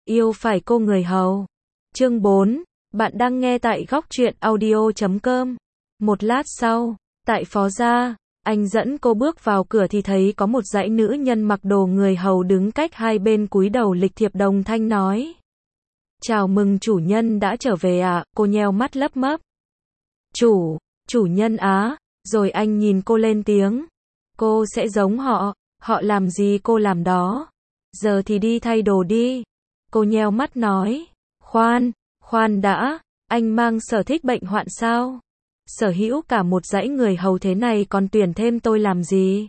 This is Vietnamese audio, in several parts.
Yêu phải cô người hầu. Chương 4, bạn đang nghe tại góc truyện audio.com. Một lát sau, tại phó gia, anh dẫn cô bước vào cửa thì thấy có một dãy nữ nhân mặc đồ người hầu đứng cách hai bên cúi đầu lịch thiệp đồng thanh nói. Chào mừng chủ nhân đã trở về ạ, cô nheo mắt lấp mấp. Chủ nhân á, rồi anh nhìn cô lên tiếng. Cô sẽ giống họ làm gì cô làm đó. Giờ thì đi thay đồ đi. Cô nheo mắt nói. Khoan đã, anh mang sở thích bệnh hoạn sao? Sở hữu cả một dãy người hầu thế này còn tuyển thêm tôi làm gì?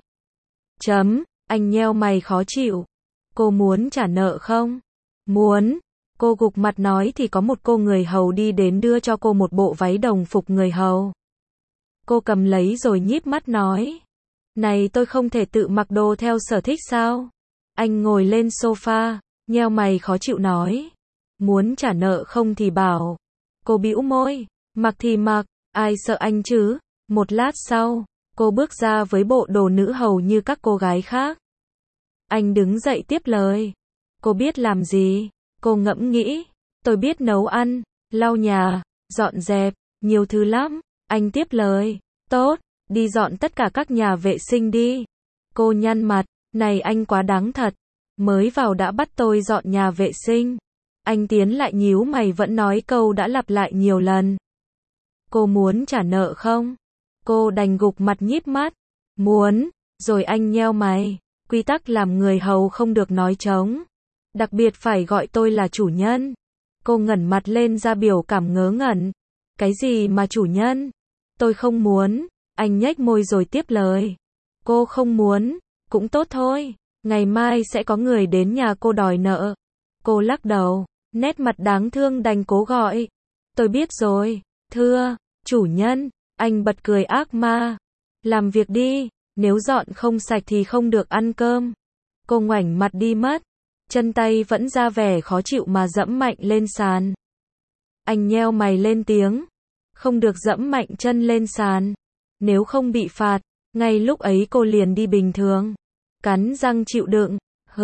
Anh nheo mày khó chịu. Cô muốn trả nợ không? Muốn. Cô gục mặt nói thì có một cô người hầu đi đến đưa cho cô một bộ váy đồng phục người hầu. Cô cầm lấy rồi nhíp mắt nói. Này tôi không thể tự mặc đồ theo sở thích sao? Anh ngồi lên sofa, nheo mày khó chịu nói. Muốn trả nợ không thì bảo. Cô bĩu môi, mặc thì mặc, ai sợ anh chứ? Một lát sau, cô bước ra với bộ đồ nữ hầu như các cô gái khác. Anh đứng dậy tiếp lời. Cô biết làm gì? Cô ngẫm nghĩ. Tôi biết nấu ăn, lau nhà, dọn dẹp, nhiều thứ lắm. Anh tiếp lời. Tốt, đi dọn tất cả các nhà vệ sinh đi. Cô nhăn mặt, này anh quá đáng thật. Mới vào đã bắt tôi dọn nhà vệ sinh. Anh tiến lại nhíu mày vẫn nói câu đã lặp lại nhiều lần. Cô muốn trả nợ không? Cô đành gục mặt nhíp mắt. Muốn, rồi anh nheo mày. Quy tắc làm người hầu không được nói trống. Đặc biệt phải gọi tôi là chủ nhân. Cô ngẩng mặt lên ra biểu cảm ngớ ngẩn. Cái gì mà chủ nhân? Tôi không muốn. Anh nhếch môi rồi tiếp lời. Cô không muốn, cũng tốt thôi. Ngày mai sẽ có người đến nhà cô đòi nợ. Cô lắc đầu, nét mặt đáng thương đành cố gọi. Tôi biết rồi, thưa, chủ nhân. Anh bật cười ác ma. Làm việc đi, nếu dọn không sạch thì không được ăn cơm. Cô ngoảnh mặt đi mất. Chân tay vẫn ra vẻ khó chịu mà dẫm mạnh lên sàn. Anh nheo mày lên tiếng. Không được dẫm mạnh chân lên sàn. Nếu không bị phạt, ngay lúc ấy cô liền đi bình thường. Cắn răng chịu đựng.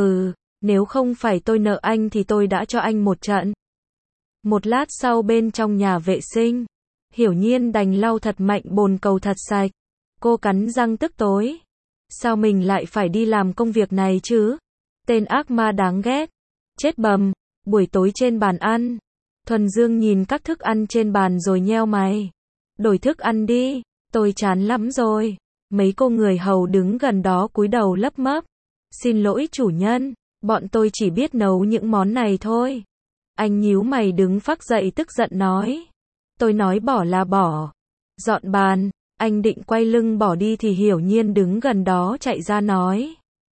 Nếu không phải tôi nợ anh thì tôi đã cho anh một trận. Một lát sau bên trong nhà vệ sinh, Hiểu Nhiên đành lau thật mạnh bồn cầu thật sạch. Cô cắn răng tức tối. Sao mình lại phải đi làm công việc này chứ? Tên ác ma đáng ghét. Chết bầm. Buổi tối trên bàn ăn, Thuần Dương nhìn các thức ăn trên bàn rồi nheo mày. Đổi thức ăn đi, tôi chán lắm rồi. Mấy cô người hầu đứng gần đó cúi đầu lấp mấp. Xin lỗi chủ nhân, bọn tôi chỉ biết nấu những món này thôi. Anh nhíu mày đứng phác dậy tức giận nói. Tôi nói bỏ là bỏ. Dọn bàn, anh định quay lưng bỏ đi thì Hiểu Nhiên đứng gần đó chạy ra nói.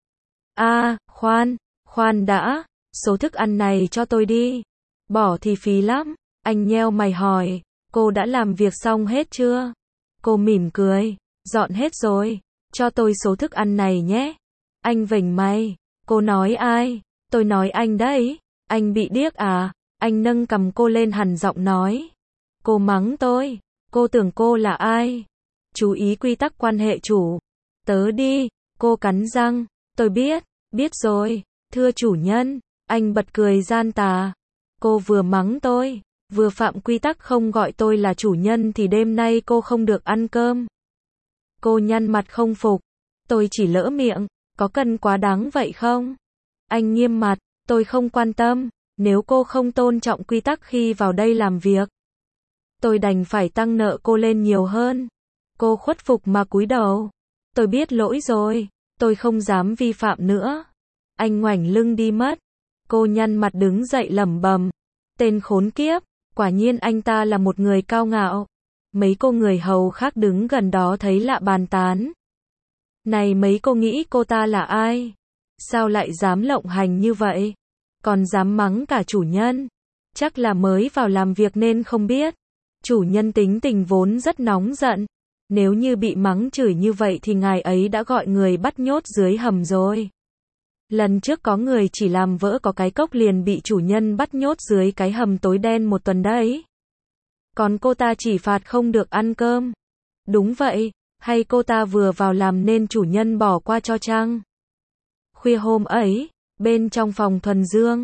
Khoan đã, số thức ăn này cho tôi đi. Bỏ thì phí lắm. Anh nheo mày hỏi, cô đã làm việc xong hết chưa? Cô mỉm cười, dọn hết rồi, cho tôi số thức ăn này nhé. Anh vểnh mày, cô nói ai? Tôi nói anh đấy. Anh bị điếc à? Anh nâng cằm cô lên hằn giọng nói. Cô mắng tôi, cô tưởng cô là ai? Chú ý quy tắc quan hệ chủ tớ đi. Cô cắn răng, tôi biết rồi, thưa chủ nhân. Anh bật cười gian tà. Cô vừa mắng tôi, vừa phạm quy tắc không gọi tôi là chủ nhân thì đêm nay cô không được ăn cơm. Cô nhăn mặt không phục. Tôi chỉ lỡ miệng, có cần quá đáng vậy không? Anh nghiêm mặt, tôi không quan tâm, nếu cô không tôn trọng quy tắc khi vào đây làm việc. Tôi đành phải tăng nợ cô lên nhiều hơn. Cô khuất phục mà cúi đầu. Tôi biết lỗi rồi, tôi không dám vi phạm nữa. Anh ngoảnh lưng đi mất. Cô nhăn mặt đứng dậy lẩm bẩm. Tên khốn kiếp, quả nhiên anh ta là một người cao ngạo. Mấy cô người hầu khác đứng gần đó thấy lạ bàn tán. Này mấy cô nghĩ cô ta là ai? Sao lại dám lộng hành như vậy? Còn dám mắng cả chủ nhân? Chắc là mới vào làm việc nên không biết. Chủ nhân tính tình vốn rất nóng giận. Nếu như bị mắng chửi như vậy thì ngài ấy đã gọi người bắt nhốt dưới hầm rồi. Lần trước có người chỉ làm vỡ có cái cốc liền bị chủ nhân bắt nhốt dưới cái hầm tối đen một tuần đấy. Còn cô ta chỉ phạt không được ăn cơm. Đúng vậy, hay cô ta vừa vào làm nên chủ nhân bỏ qua cho chăng? Khuya hôm ấy, bên trong phòng Thuần Dương,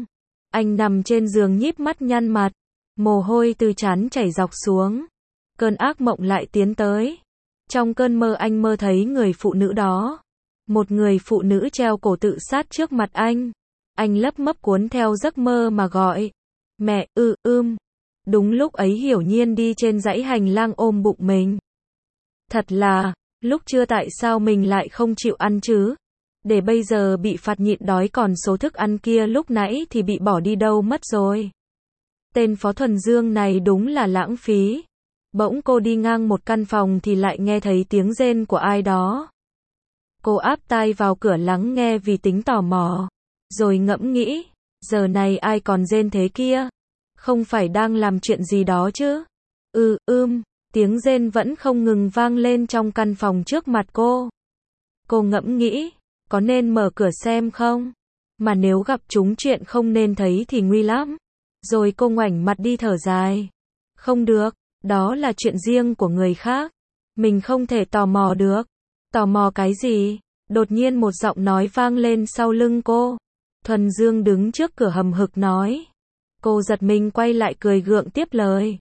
Anh nằm trên giường nhíp mắt nhăn mặt, mồ hôi từ trán chảy dọc xuống. Cơn ác mộng lại tiến tới. Trong cơn mơ anh mơ thấy người phụ nữ đó. Một người phụ nữ treo cổ tự sát trước mặt anh. Anh lấp mấp cuốn theo giấc mơ mà gọi. Mẹ, Đúng lúc ấy Hiểu Nhiên đi trên dãy hành lang ôm bụng mình. Thật là, lúc trưa tại sao mình lại không chịu ăn chứ? Để bây giờ bị phạt nhịn đói, còn số thức ăn kia lúc nãy thì bị bỏ đi đâu mất rồi. Tên Phó Thuần Dương này đúng là lãng phí. Bỗng cô đi ngang một căn phòng thì lại nghe thấy tiếng rên của ai đó. Cô áp tai vào cửa lắng nghe vì tính tò mò. Rồi ngẫm nghĩ, giờ này ai còn rên thế kia? Không phải đang làm chuyện gì đó chứ? Tiếng rên vẫn không ngừng vang lên trong căn phòng trước mặt cô. Cô ngẫm nghĩ, có nên mở cửa xem không? Mà nếu gặp chúng chuyện không nên thấy thì nguy lắm. Rồi cô ngoảnh mặt đi thở dài. Không được, đó là chuyện riêng của người khác. Mình không thể tò mò được. Tò mò cái gì? Đột nhiên một giọng nói vang lên sau lưng cô. Thuần Dương đứng trước cửa hầm hực nói. Cô giật mình quay lại cười gượng tiếp lời.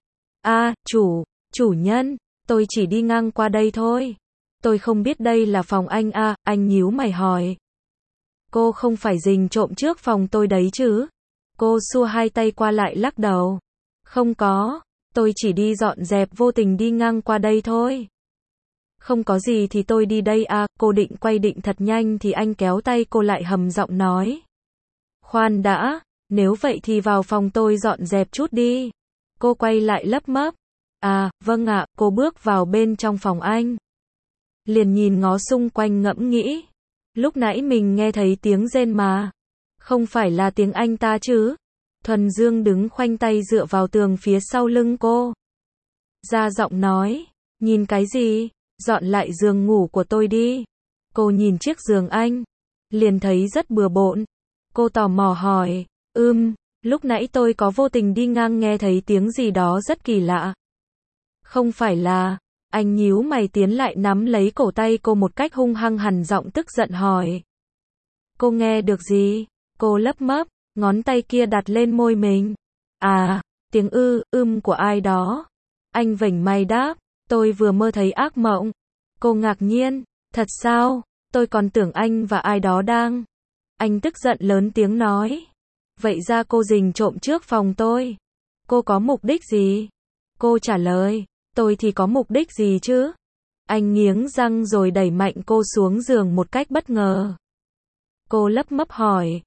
Chủ nhân, tôi chỉ đi ngang qua đây thôi. Tôi không biết đây là phòng anh à, anh nhíu mày hỏi. Cô không phải rình trộm trước phòng tôi đấy chứ? Cô xua hai tay qua lại lắc đầu. Không có, tôi chỉ đi dọn dẹp, vô tình đi ngang qua đây thôi. Không có gì thì tôi đi đây à, cô định quay định thật nhanh thì anh kéo tay cô lại hầm giọng nói. Khoan đã, nếu vậy thì vào phòng tôi dọn dẹp chút đi. Cô quay lại lấp mấp. À, vâng ạ, cô bước vào bên trong phòng anh. Liền nhìn ngó xung quanh ngẫm nghĩ. Lúc nãy mình nghe thấy tiếng rên mà. Không phải là tiếng anh ta chứ? Thuần Dương đứng khoanh tay dựa vào tường phía sau lưng cô. Ra giọng nói. Nhìn cái gì? Dọn lại giường ngủ của tôi đi. Cô nhìn chiếc giường anh. Liền thấy rất bừa bộn. Cô tò mò hỏi. Lúc nãy tôi có vô tình đi ngang nghe thấy tiếng gì đó rất kỳ lạ. Không phải là... Anh nhíu mày tiến lại nắm lấy cổ tay cô một cách hung hăng, hằn giọng tức giận hỏi. Cô nghe được gì? Cô lấp mấp, ngón tay kia đặt lên môi mình. À, tiếng của ai đó. Anh vểnh mày đáp, tôi vừa mơ thấy ác mộng. Cô ngạc nhiên, thật sao? Tôi còn tưởng anh và ai đó đang... Anh tức giận lớn tiếng nói. Vậy ra cô rình trộm trước phòng tôi. Cô có mục đích gì? Cô trả lời. Tôi thì có mục đích gì chứ? Anh nghiến răng rồi đẩy mạnh cô xuống giường một cách bất ngờ. Cô lấp mấp hỏi.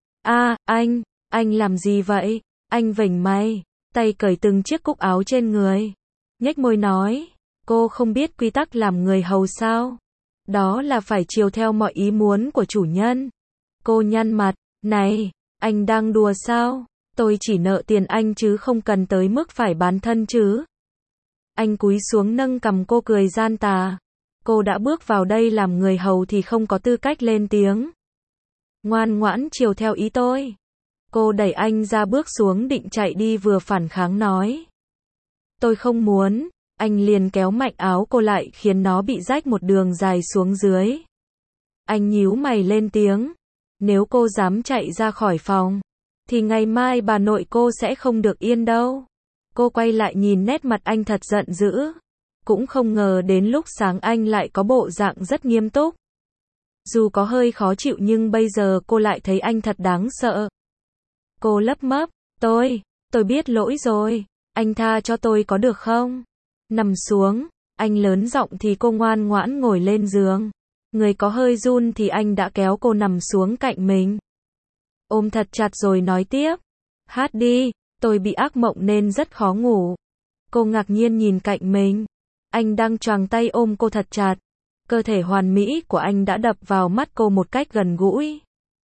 Anh làm gì vậy? Anh vểnh mày, tay cởi từng chiếc cúc áo trên người. Nhếch môi nói. Cô không biết quy tắc làm người hầu sao? Đó là phải chiều theo mọi ý muốn của chủ nhân. Cô nhăn mặt. Này, anh đang đùa sao? Tôi chỉ nợ tiền anh chứ không cần tới mức phải bán thân chứ. Anh cúi xuống nâng cằm cô cười gian tà. Cô đã bước vào đây làm người hầu thì không có tư cách lên tiếng. Ngoan ngoãn chiều theo ý tôi. Cô đẩy anh ra bước xuống định chạy đi, vừa phản kháng nói. Tôi không muốn. Anh liền kéo mạnh áo cô lại khiến nó bị rách một đường dài xuống dưới. Anh nhíu mày lên tiếng. Nếu cô dám chạy ra khỏi phòng, thì ngày mai bà nội cô sẽ không được yên đâu. Cô quay lại nhìn nét mặt anh thật giận dữ. Cũng không ngờ đến lúc sáng anh lại có bộ dạng rất nghiêm túc. Dù có hơi khó chịu nhưng bây giờ cô lại thấy anh thật đáng sợ. Cô lấp mấp. Tôi biết lỗi rồi. Anh tha cho tôi có được không? Nằm xuống. Anh lớn giọng thì cô ngoan ngoãn ngồi lên giường. Người có hơi run thì anh đã kéo cô nằm xuống cạnh mình. Ôm thật chặt rồi nói tiếp. Hát đi. Tôi bị ác mộng nên rất khó ngủ. Cô ngạc nhiên nhìn cạnh mình. Anh đang choàng tay ôm cô thật chặt. Cơ thể hoàn mỹ của anh đã đập vào mắt cô một cách gần gũi.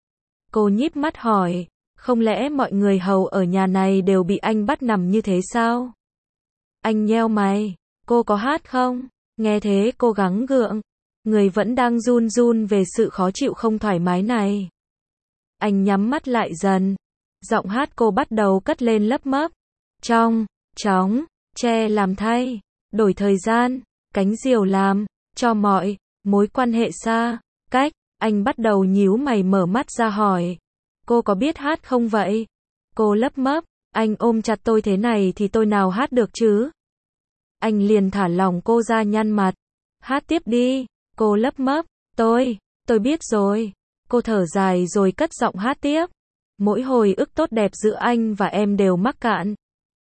Cô nhíp mắt hỏi. Không lẽ mọi người hầu ở nhà này đều bị anh bắt nằm như thế sao? Anh nheo mày. Cô có hát không? Nghe thế cô gắng gượng. Người vẫn đang run run về sự khó chịu không thoải mái này. Anh nhắm mắt lại dần. Giọng hát cô bắt đầu cất lên lấp mấp. Trong, chóng, che làm thay, đổi thời gian, cánh diều làm, cho mọi, mối quan hệ xa, cách. Anh bắt đầu nhíu mày mở mắt ra hỏi. Cô có biết hát không vậy? Cô lấp mấp, anh ôm chặt tôi thế này thì tôi nào hát được chứ? Anh liền thả lỏng cô ra nhăn mặt. Hát tiếp đi. Cô lấp mấp, tôi biết rồi. Cô thở dài rồi cất giọng hát tiếp. Mỗi hồi ức tốt đẹp giữa anh và em đều mắc cạn.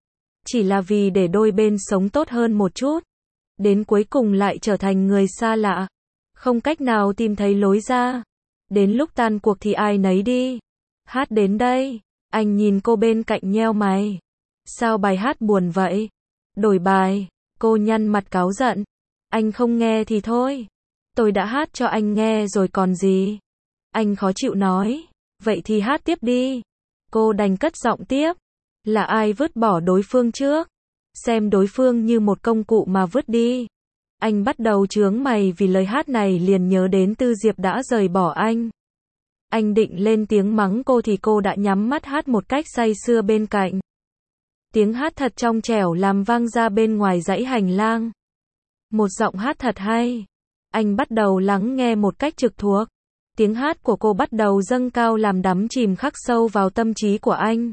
Chỉ là vì để đôi bên sống tốt hơn một chút. Đến cuối cùng lại trở thành người xa lạ. Không cách nào tìm thấy lối ra. Đến lúc tan cuộc thì ai nấy đi. Hát đến đây. Anh nhìn cô bên cạnh nheo mày. Sao bài hát buồn vậy? Đổi bài. Cô nhăn mặt cáu giận. Anh không nghe thì thôi. Tôi đã hát cho anh nghe rồi còn gì. Anh khó chịu nói. Vậy thì hát tiếp đi. Cô đành cất giọng tiếp. Là ai vứt bỏ đối phương trước? Xem đối phương như một công cụ mà vứt đi. Anh bắt đầu chướng mày vì lời hát này liền nhớ đến Tư Diệp đã rời bỏ anh. Anh định lên tiếng mắng cô thì cô đã nhắm mắt hát một cách say sưa bên cạnh. Tiếng hát thật trong trẻo làm vang ra bên ngoài dãy hành lang. Một giọng hát thật hay. Anh bắt đầu lắng nghe một cách trực thuộc. Tiếng hát của cô bắt đầu dâng cao làm đắm chìm khắc sâu vào tâm trí của anh.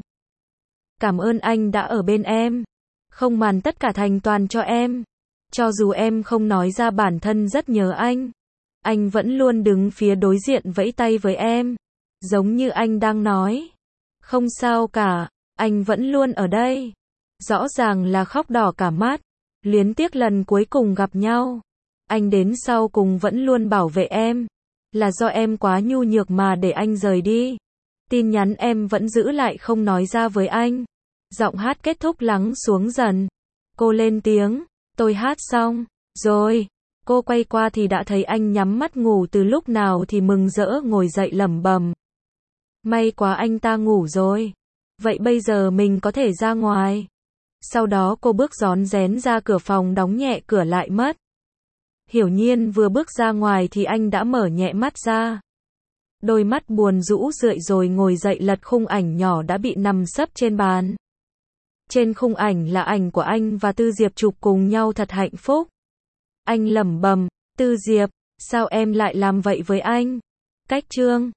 Cảm ơn anh đã ở bên em. Không màn tất cả thành toàn cho em. Cho dù em không nói ra bản thân rất nhớ anh vẫn luôn đứng phía đối diện vẫy tay với em. Giống như anh đang nói. Không sao cả, anh vẫn luôn ở đây. Rõ ràng là khóc đỏ cả mắt. Luyến tiếc lần cuối cùng gặp nhau. Anh đến sau cùng vẫn luôn bảo vệ em. Là do em quá nhu nhược mà để anh rời đi. Tin nhắn em vẫn giữ lại không nói ra với anh. Giọng hát kết thúc lắng xuống dần. Cô lên tiếng. Tôi hát xong rồi. Cô quay qua thì đã thấy anh nhắm mắt ngủ từ lúc nào thì mừng rỡ ngồi dậy lẩm bẩm. May quá anh ta ngủ rồi. Vậy bây giờ mình có thể ra ngoài. Sau đó cô bước rón rén ra cửa phòng đóng nhẹ cửa lại mất. Hiểu Nhiên vừa bước ra ngoài thì anh đã mở nhẹ mắt ra. Đôi mắt buồn rũ rượi rồi ngồi dậy lật khung ảnh nhỏ đã bị nằm sấp trên bàn. Trên khung ảnh là ảnh của anh và Tư Diệp chụp cùng nhau thật hạnh phúc. Anh lẩm bẩm, Tư Diệp, sao em lại làm vậy với anh? Cách chương